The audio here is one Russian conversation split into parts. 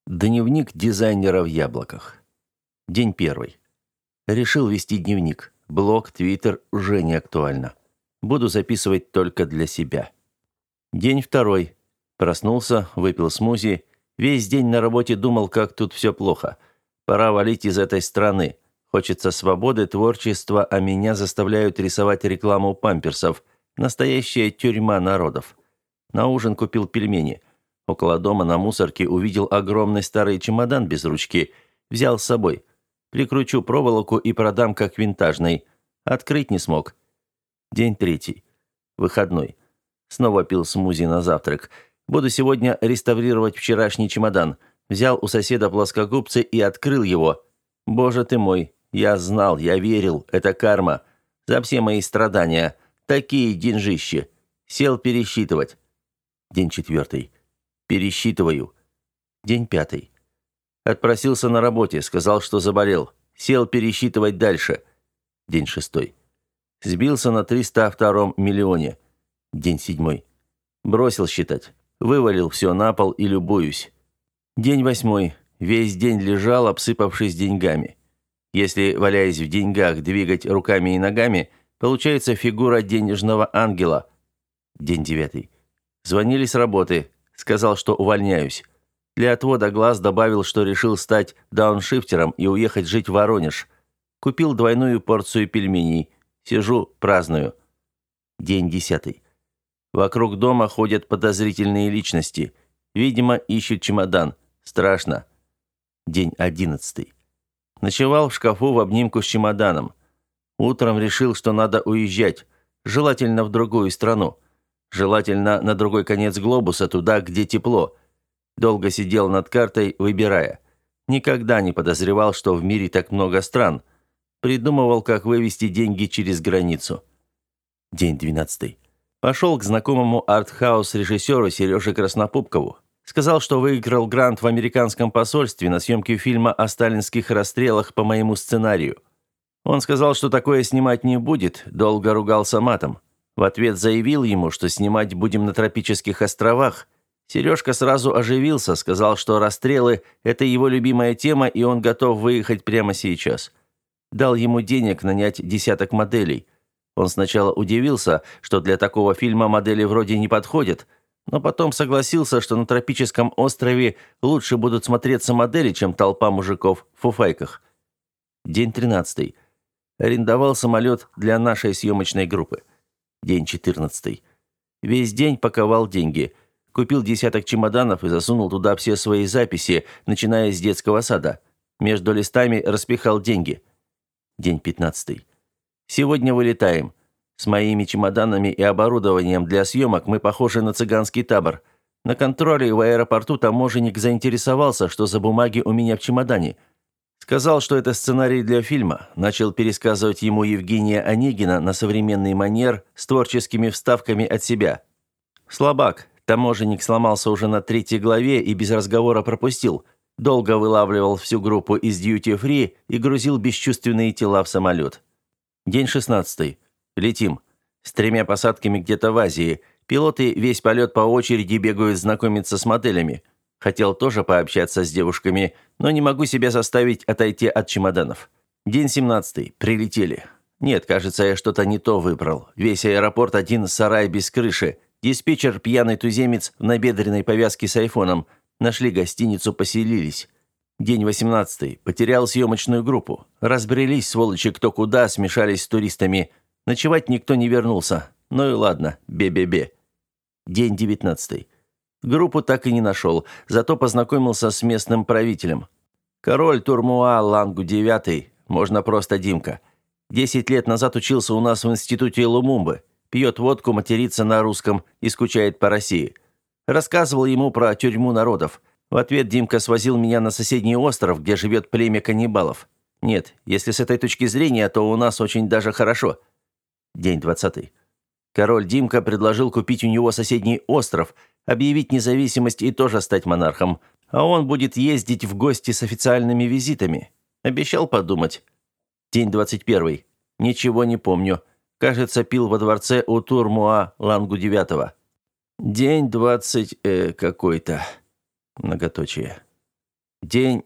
Дневник дизайнера в яблоках. День первый. Решил вести дневник. Блог, Твиттер уже не актуально. Буду записывать только для себя. День второй. Проснулся, выпил смузи. Весь день на работе думал, как тут все плохо. Пора валить из этой страны. Хочется свободы, творчества, а меня заставляют рисовать рекламу памперсов. Настоящая тюрьма народов. На ужин купил пельмени. Около дома на мусорке увидел огромный старый чемодан без ручки. Взял с собой. Прикручу проволоку и продам как винтажный. Открыть не смог. День третий. Выходной. Снова пил смузи на завтрак. Буду сегодня реставрировать вчерашний чемодан. Взял у соседа плоскогубцы и открыл его. Боже ты мой, я знал, я верил, это карма. За все мои страдания. Такие деньжищи. Сел пересчитывать. День четвертый. Пересчитываю. День пятый. Отпросился на работе, сказал, что заболел. Сел пересчитывать дальше. День шестой. Сбился на 302 миллионе. День седьмой. Бросил считать. Вывалил все на пол и любуюсь. День восьмой. Весь день лежал, обсыпавшись деньгами. Если, валяясь в деньгах, двигать руками и ногами, получается фигура денежного ангела. День девятый. Звонили с работы. Сказал, что увольняюсь. Для отвода глаз добавил, что решил стать дауншифтером и уехать жить в Воронеж. Купил двойную порцию пельменей. Сижу, праздную. День десятый. Вокруг дома ходят подозрительные личности. Видимо, ищут чемодан. Страшно. День одиннадцатый. Ночевал в шкафу в обнимку с чемоданом. Утром решил, что надо уезжать. Желательно в другую страну. Желательно на другой конец глобуса, туда, где тепло. Долго сидел над картой, выбирая. Никогда не подозревал, что в мире так много стран. Придумывал, как вывести деньги через границу. День 12. Пошел к знакомому артхаус-режиссеру Сереже Краснопупкову. Сказал, что выиграл грант в американском посольстве на съемки фильма о сталинских расстрелах по моему сценарию. Он сказал, что такое снимать не будет, долго ругался матом. В ответ заявил ему, что снимать будем на тропических островах. Сережка сразу оживился, сказал, что расстрелы – это его любимая тема, и он готов выехать прямо сейчас. Дал ему денег нанять десяток моделей. Он сначала удивился, что для такого фильма модели вроде не подходят, но потом согласился, что на тропическом острове лучше будут смотреться модели, чем толпа мужиков в фуфайках. День 13. Арендовал самолет для нашей съемочной группы. День 14. Весь день паковал деньги. Купил десяток чемоданов и засунул туда все свои записи, начиная с детского сада. Между листами распихал деньги. День 15. Сегодня вылетаем. С моими чемоданами и оборудованием для съемок мы похожи на цыганский табор. На контроле в аэропорту таможенник заинтересовался, что за бумаги у меня в чемодане. Сказал, что это сценарий для фильма. Начал пересказывать ему Евгения Онегина на современный манер с творческими вставками от себя. Слабак. Таможенник сломался уже на 3-й главе и без разговора пропустил. Долго вылавливал всю группу из дьюти-фри и грузил бесчувственные тела в самолет. День 16. Летим. С 3 посадками где-то в Азии. Пилоты весь полет по очереди бегают знакомиться с моделями. Хотел тоже пообщаться с девушками, но не могу себя заставить отойти от чемоданов. День 17. Прилетели. Нет, кажется, я что-то не то выбрал. Весь аэропорт один сарай без крыши. Диспетчер пьяный туземец в набедренной повязке с айфоном. Нашли гостиницу, поселились. День 18. Потерял съемочную группу. Разбрелись, сволочи, кто куда, смешались с туристами. Ночевать никто не вернулся. Ну и ладно, бе-бе-бе. День 19. Группу так и не нашел, зато познакомился с местным правителем. Король Турмуа Лангу 9, можно просто Димка. 10 лет назад учился у нас в институте Лумумбы. Пьет водку, матерится на русском и скучает по России. Рассказывал ему про тюрьму народов. В ответ Димка свозил меня на соседний остров, где живет племя каннибалов. Нет, если с этой точки зрения, то у нас очень даже хорошо. День 20. Король Димка предложил купить у него соседний остров, объявить независимость и тоже стать монархом. А он будет ездить в гости с официальными визитами. Обещал подумать. День 21. Ничего не помню. Кажется, пил во дворце у Турмуа Лангу 9. День 20... какой-то. Многоточие. День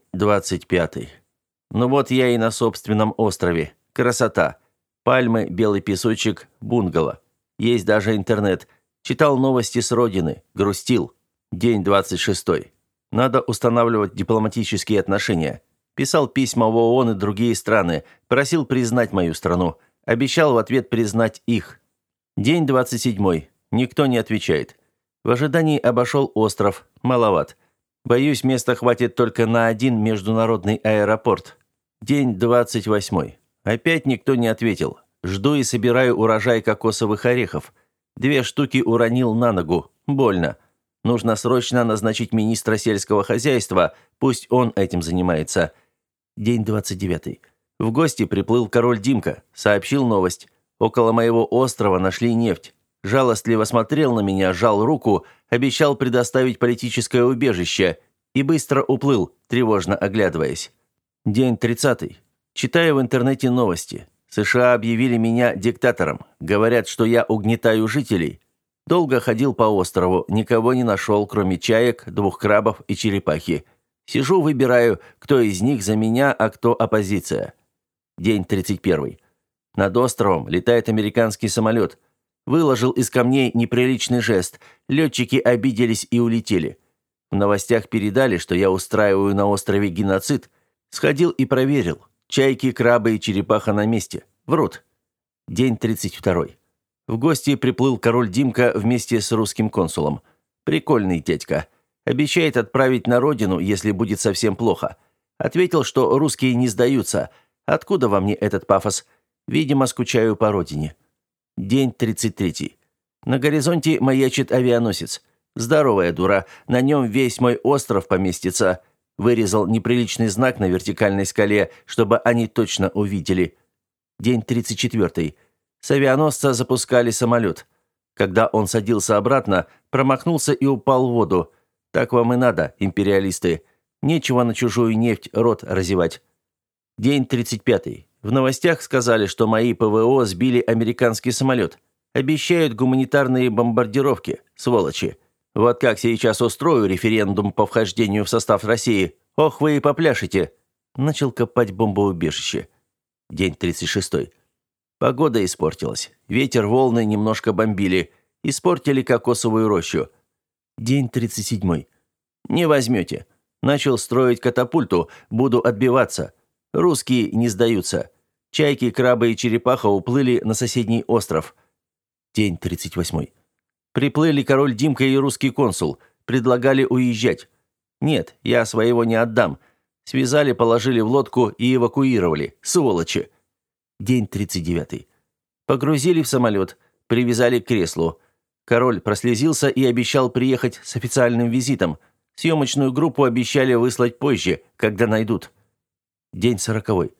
25. Ну вот я и на собственном острове. Красота. Пальмы, белый песочек, бунгало. Есть даже интернет. Читал новости с родины. Грустил. День 26. Надо устанавливать дипломатические отношения. Писал письма в ООН и другие страны. Просил признать мою страну. Обещал в ответ признать их. День 27. Никто не отвечает. В ожидании обошел остров. Маловат. Боюсь, места хватит только на один международный аэропорт. День 28. Опять никто не ответил. Жду и собираю урожай кокосовых орехов. 2 штуки уронил на ногу. Больно. Нужно срочно назначить министра сельского хозяйства. Пусть он этим занимается. День 29. В гости приплыл король Димка. Сообщил новость. Около моего острова нашли нефть. Жалостливо смотрел на меня, сжал руку, обещал предоставить политическое убежище и быстро уплыл, тревожно оглядываясь. День 30. Читаю в интернете новости. США объявили меня диктатором. Говорят, что я угнетаю жителей. Долго ходил по острову, никого не нашел, кроме чаек, 2 крабов и черепахи. Сижу, выбираю, кто из них за меня, а кто оппозиция. День 31. Над островом летает американский самолет. Выложил из камней неприличный жест. Летчики обиделись и улетели. В новостях передали, что я устраиваю на острове геноцид. Сходил и проверил. Чайки, крабы и черепаха на месте. Врут. День 32. В гости приплыл король Димка вместе с русским консулом. Прикольный дядька. Обещает отправить на родину, если будет совсем плохо. Ответил, что русские не сдаются. Откуда во мне этот пафос? Видимо, скучаю по родине. День 33. На горизонте маячит авианосец. Здоровая дура, на нем весь мой остров поместится. Вырезал неприличный знак на вертикальной скале, чтобы они точно увидели. День 34. С авианосца запускали самолет. Когда он садился обратно, промахнулся и упал в воду. Так вам и надо, империалисты. Нечего на чужую нефть рот разевать. День 35. В новостях сказали, что мои ПВО сбили американский самолет. Обещают гуманитарные бомбардировки, сволочи. Вот как сейчас устрою референдум по вхождению в состав России. Ох, вы и попляшете. Начал копать бомбоубежище. День 36. Погода испортилась. Ветер, волны немножко бомбили. Испортили кокосовую рощу. День 37. Не возьмете. Начал строить катапульту. Буду отбиваться. Русские не сдаются. Чайки, крабы и черепаха уплыли на соседний остров. День 38. Приплыли король Димка и русский консул. Предлагали уезжать. Нет, я своего не отдам. Связали, положили в лодку и эвакуировали. Сволочи. День 39. Погрузили в самолет. Привязали к креслу. Король прослезился и обещал приехать с официальным визитом. Съемочную группу обещали выслать позже, когда найдут. День 40.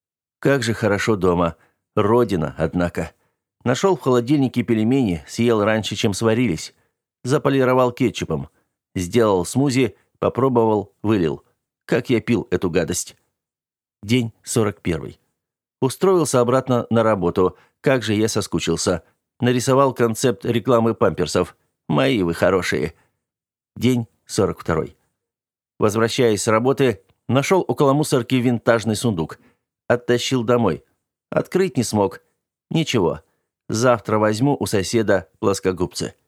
Как же хорошо дома. Родина, однако. Нашел в холодильнике пельмени, съел раньше, чем сварились. Заполировал кетчупом. Сделал смузи, попробовал, вылил. Как я пил эту гадость. День 41. Устроился обратно на работу. Как же я соскучился. Нарисовал концепт рекламы памперсов. Мои вы хорошие. День 42. Возвращаясь с работы, нашел около мусорки винтажный сундук. Оттащил домой. Открыть не смог. Ничего. Завтра возьму у соседа плоскогубцы.